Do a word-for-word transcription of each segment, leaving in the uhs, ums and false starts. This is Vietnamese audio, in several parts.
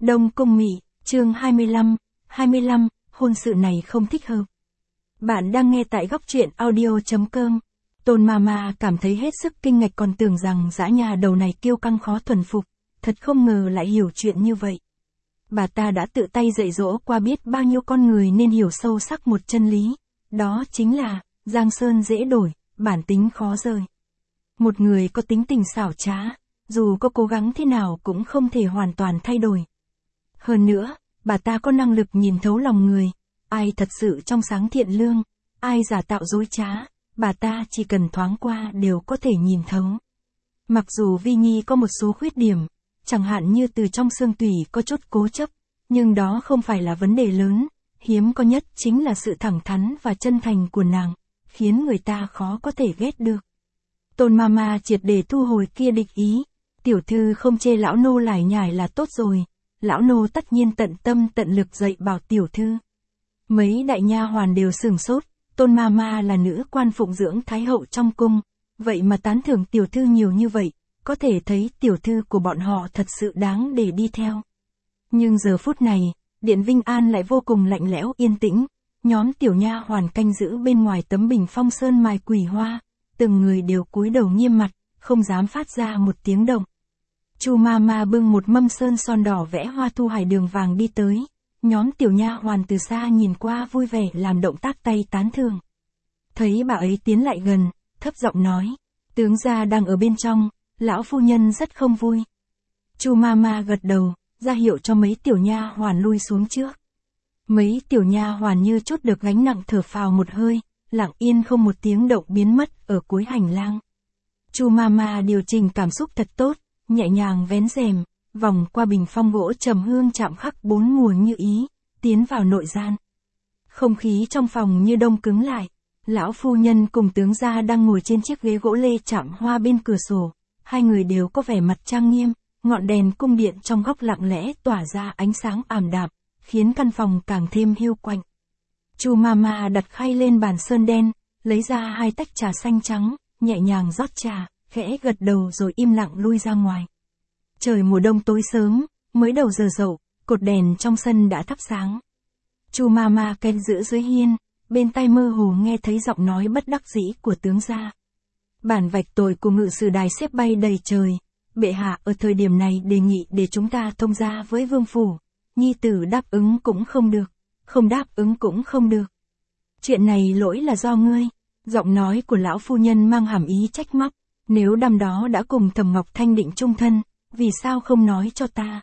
Đông Cung Mị, chương hai mươi lăm, hai mươi lăm, hôn sự này không thích hợp. Bạn đang nghe tại góc truyện audio chấm com. Tôn Mama cảm thấy hết sức kinh ngạc, còn tưởng rằng dã nhà đầu này kiêu căng khó thuần phục, thật không ngờ lại hiểu chuyện như vậy. Bà ta đã tự tay dạy dỗ qua biết bao nhiêu con người nên hiểu sâu sắc một chân lý, đó chính là, giang sơn dễ đổi, bản tính khó rời. Một người có tính tình xảo trá, dù có cố gắng thế nào cũng không thể hoàn toàn thay đổi. Hơn nữa, bà ta có năng lực nhìn thấu lòng người, ai thật sự trong sáng thiện lương, ai giả tạo dối trá, bà ta chỉ cần thoáng qua đều có thể nhìn thấu. Mặc dù Vi Nhi có một số khuyết điểm, chẳng hạn như từ trong xương tủy có chút cố chấp, nhưng đó không phải là vấn đề lớn, hiếm có nhất chính là sự thẳng thắn và chân thành của nàng, khiến người ta khó có thể ghét được. Tôn Mama triệt để thu hồi kia địch ý, tiểu thư không chê lão nô lải nhải là tốt rồi, lão nô tất nhiên tận tâm tận lực dạy bảo tiểu thư. Mấy đại nha hoàn đều sửng sốt, Tôn Mama là nữ quan phụng dưỡng thái hậu trong cung, vậy mà tán thưởng tiểu thư nhiều như vậy, có thể thấy tiểu thư của bọn họ thật sự đáng để đi theo. Nhưng giờ phút này, Điện Vinh An lại vô cùng lạnh lẽo yên tĩnh, nhóm tiểu nha hoàn canh giữ bên ngoài tấm bình phong sơn mài quỷ hoa, từng người đều cúi đầu nghiêm mặt, không dám phát ra một tiếng động. Chu Mama bưng một mâm sơn son đỏ vẽ hoa thu hải đường vàng đi tới, nhóm tiểu nha hoàn từ xa nhìn qua vui vẻ làm động tác tay tán thưởng. Thấy bà ấy tiến lại gần, thấp giọng nói, tướng gia đang ở bên trong, lão phu nhân rất không vui. Chu Mama gật đầu, ra hiệu cho mấy tiểu nha hoàn lui xuống trước. Mấy tiểu nha hoàn như chút được gánh nặng thở phào một hơi, lặng yên không một tiếng động biến mất ở cuối hành lang. Chu Mama điều chỉnh cảm xúc thật tốt, nhẹ nhàng vén rèm, vòng qua bình phong gỗ trầm hương chạm khắc bốn mùa như ý, tiến vào nội gian. Không khí trong phòng như đông cứng lại, lão phu nhân cùng tướng gia đang ngồi trên chiếc ghế gỗ lê chạm hoa bên cửa sổ, hai người đều có vẻ mặt trang nghiêm, ngọn đèn cung điện trong góc lặng lẽ tỏa ra ánh sáng ảm đạm, khiến căn phòng càng thêm hiu quạnh. Chu Mama đặt khay lên bàn sơn đen, lấy ra hai tách trà xanh trắng, nhẹ nhàng rót trà, khẽ gật đầu rồi im lặng lui ra ngoài. Trời mùa đông tối sớm, mới đầu giờ dậu, cột đèn trong sân đã thắp sáng. Chu Mama canh giữ dưới hiên, bên tai mơ hồ nghe thấy giọng nói bất đắc dĩ của tướng gia. Bản vạch tội của ngự sử đài xếp bay đầy trời, bệ hạ ở thời điểm này đề nghị để chúng ta thông gia với vương phủ, nhi tử đáp ứng cũng không được, không đáp ứng cũng không được. Chuyện này lỗi là do ngươi. Giọng nói của lão phu nhân mang hàm ý trách móc, nếu năm đó đã cùng Thẩm Ngọc Thanh định chung thân, vì sao không nói cho ta?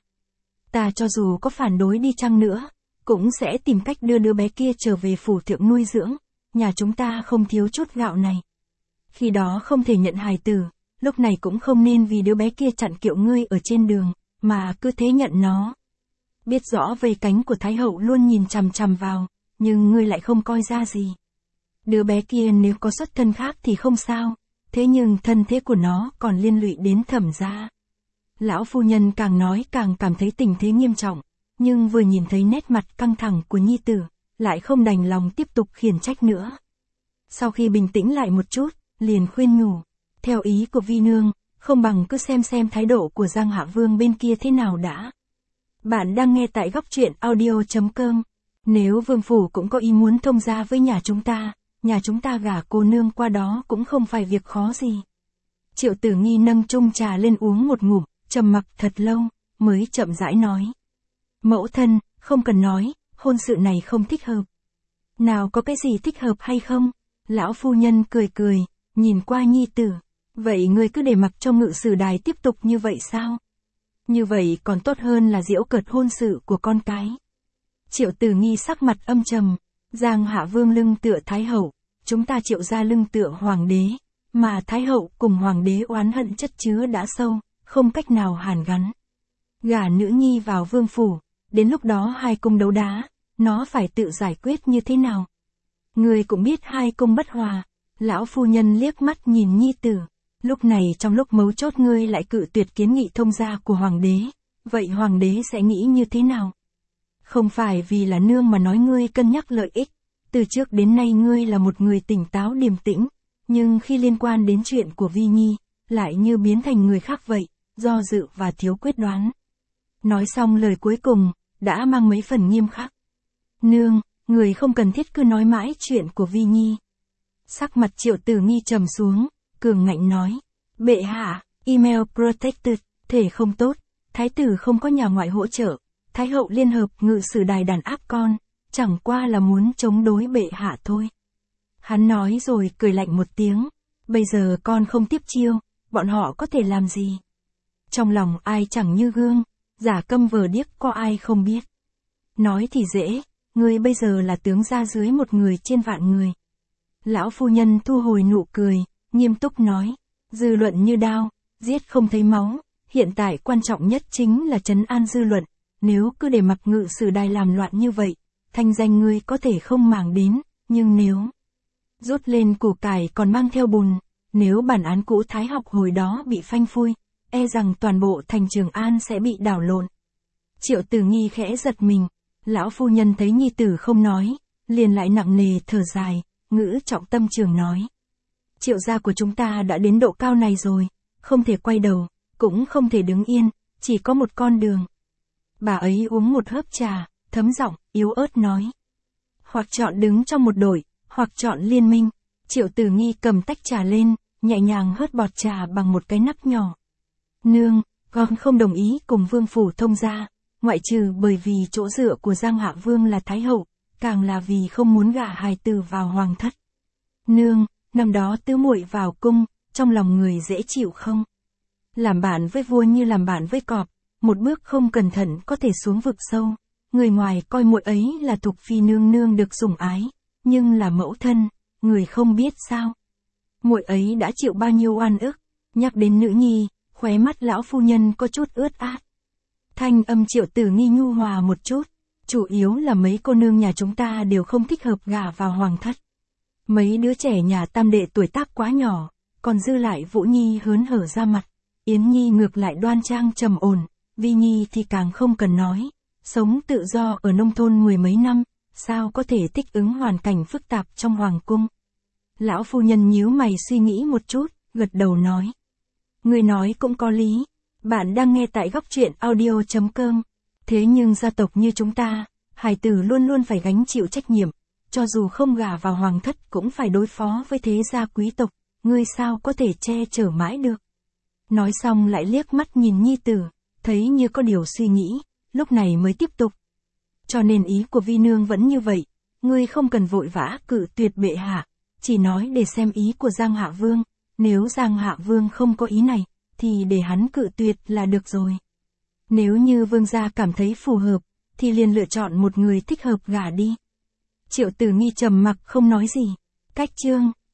Ta cho dù có phản đối đi chăng nữa, cũng sẽ tìm cách đưa đứa bé kia trở về phủ thượng nuôi dưỡng, nhà chúng ta không thiếu chút gạo này. Khi đó không thể nhận hài tử, lúc này cũng không nên vì đứa bé kia chặn kiệu ngươi ở trên đường, mà cứ thế nhận nó. Biết rõ vây cánh của Thái hậu luôn nhìn chằm chằm vào, nhưng ngươi lại không coi ra gì. Đứa bé kia nếu có xuất thân khác thì không sao, thế nhưng thân thế của nó còn liên lụy đến Thẩm gia. Lão phu nhân càng nói càng cảm thấy tình thế nghiêm trọng, nhưng vừa nhìn thấy nét mặt căng thẳng của nhi tử, lại không đành lòng tiếp tục khiển trách nữa. Sau khi bình tĩnh lại một chút, liền khuyên nhủ, theo ý của Vi nương, không bằng cứ xem xem thái độ của Giang Hạ Vương bên kia thế nào đã. Bạn đang nghe tại góc truyện audio chấm com. Nếu vương phủ cũng có ý muốn thông gia với nhà chúng ta, nhà chúng ta gả cô nương qua đó cũng không phải việc khó gì. Triệu Tử Nghi nâng chung trà lên uống một ngụm, trầm mặc thật lâu, mới chậm rãi nói. Mẫu thân, không cần nói, hôn sự này không thích hợp. Nào có cái gì thích hợp hay không? Lão phu nhân cười cười, nhìn qua nhi tử. Vậy ngươi cứ để mặc cho ngự sử đài tiếp tục như vậy sao? Như vậy còn tốt hơn là giễu cợt hôn sự của con cái. Triệu Tử Nghi sắc mặt âm trầm, Giang Hạ Vương lưng tựa Thái hậu, chúng ta Triệu gia lưng tựa hoàng đế, mà Thái hậu cùng hoàng đế oán hận chất chứa đã sâu, không cách nào hàn gắn. Gả nữ nhi vào vương phủ, đến lúc đó hai cung đấu đá, nó phải tự giải quyết như thế nào? Người cũng biết hai cung bất hòa. Lão phu nhân liếc mắt nhìn nhi tử, lúc này trong lúc mấu chốt ngươi lại cự tuyệt kiến nghị thông gia của hoàng đế, vậy hoàng đế sẽ nghĩ như thế nào? Không phải vì là nương mà nói ngươi cân nhắc lợi ích, từ trước đến nay ngươi là một người tỉnh táo điềm tĩnh, nhưng khi liên quan đến chuyện của Vi Nhi, lại như biến thành người khác vậy, do dự và thiếu quyết đoán. Nói xong lời cuối cùng, đã mang mấy phần nghiêm khắc. Nương, người không cần thiết cứ nói mãi chuyện của Vi Nhi. Sắc mặt Triệu Tử Nghi trầm xuống, cường ngạnh nói. Bệ hạ, email protected, thể không tốt, thái tử không có nhà ngoại hỗ trợ, thái hậu liên hợp ngự sử đài đàn áp con, chẳng qua là muốn chống đối bệ hạ thôi. Hắn nói rồi cười lạnh một tiếng, bây giờ con không tiếp chiêu, bọn họ có thể làm gì? Trong lòng ai chẳng như gương, giả câm vờ điếc có ai không biết. Nói thì dễ, ngươi bây giờ là tướng gia dưới một người trên vạn người. Lão phu nhân thu hồi nụ cười, nghiêm túc nói, dư luận như đao, giết không thấy máu, hiện tại quan trọng nhất chính là trấn an dư luận, nếu cứ để mặc ngự sử đài làm loạn như vậy, thanh danh ngươi có thể không màng đến, nhưng nếu rút lên củ cải còn mang theo bùn, nếu bản án cũ thái học hồi đó bị phanh phui, e rằng toàn bộ thành Trường An sẽ bị đảo lộn. Triệu Tử Nghi khẽ giật mình, lão phu nhân thấy nhi tử không nói, liền lại nặng nề thở dài, ngữ trọng tâm trường nói. Triệu gia của chúng ta đã đến độ cao này rồi, không thể quay đầu, cũng không thể đứng yên, chỉ có một con đường. Bà ấy uống một hớp trà, thấm giọng, yếu ớt nói. Hoặc chọn đứng trong một đội, hoặc chọn liên minh. Triệu Tử Nghi cầm tách trà lên, nhẹ nhàng hớt bọt trà bằng một cái nắp nhỏ. Nương, con không đồng ý cùng vương phủ thông gia, ngoại trừ bởi vì chỗ dựa của Giang Hạ Vương là Thái Hậu, càng là vì không muốn gả hài tử vào hoàng thất. Nương, năm đó tứ muội vào cung, trong lòng người dễ chịu không? Làm bạn với vua như làm bạn với cọp, một bước không cẩn thận có thể xuống vực sâu. Người ngoài coi muội ấy là Thục Phi nương nương được sủng ái, nhưng là mẫu thân, người không biết sao. Muội ấy đã chịu bao nhiêu oan ức, nhắc đến nữ nhi, khóe mắt lão phu nhân có chút ướt át. Thanh âm Triệu Tử Nghi nhu hòa một chút, chủ yếu là mấy cô nương nhà chúng ta đều không thích hợp gả vào hoàng thất. Mấy đứa trẻ nhà tam đệ tuổi tác quá nhỏ, còn dư lại Vũ Nhi hớn hở ra mặt, Yến Nhi ngược lại đoan trang trầm ổn, Vi Nhi thì càng không cần nói, sống tự do ở nông thôn mười mấy năm, sao có thể thích ứng hoàn cảnh phức tạp trong hoàng cung. Lão phu nhân nhíu mày suy nghĩ một chút, gật đầu nói. Người nói cũng có lý, bạn đang nghe tại góc truyện audio chấm com. Thế nhưng gia tộc như chúng ta, hài tử luôn luôn phải gánh chịu trách nhiệm, cho dù không gả vào hoàng thất cũng phải đối phó với thế gia quý tộc, ngươi sao có thể che chở mãi được. Nói xong lại liếc mắt nhìn nhi tử, thấy như có điều suy nghĩ, lúc này mới tiếp tục. Cho nên ý của Vi nương vẫn như vậy, ngươi không cần vội vã cự tuyệt bệ hạ, chỉ nói để xem ý của Giang Hạ Vương, nếu Giang Hạ Vương không có ý này, thì để hắn cự tuyệt là được rồi. Nếu như vương gia cảm thấy phù hợp, thì liền lựa chọn một người thích hợp gả đi. Triệu Tử Nghi trầm mặc không nói gì. Cách chương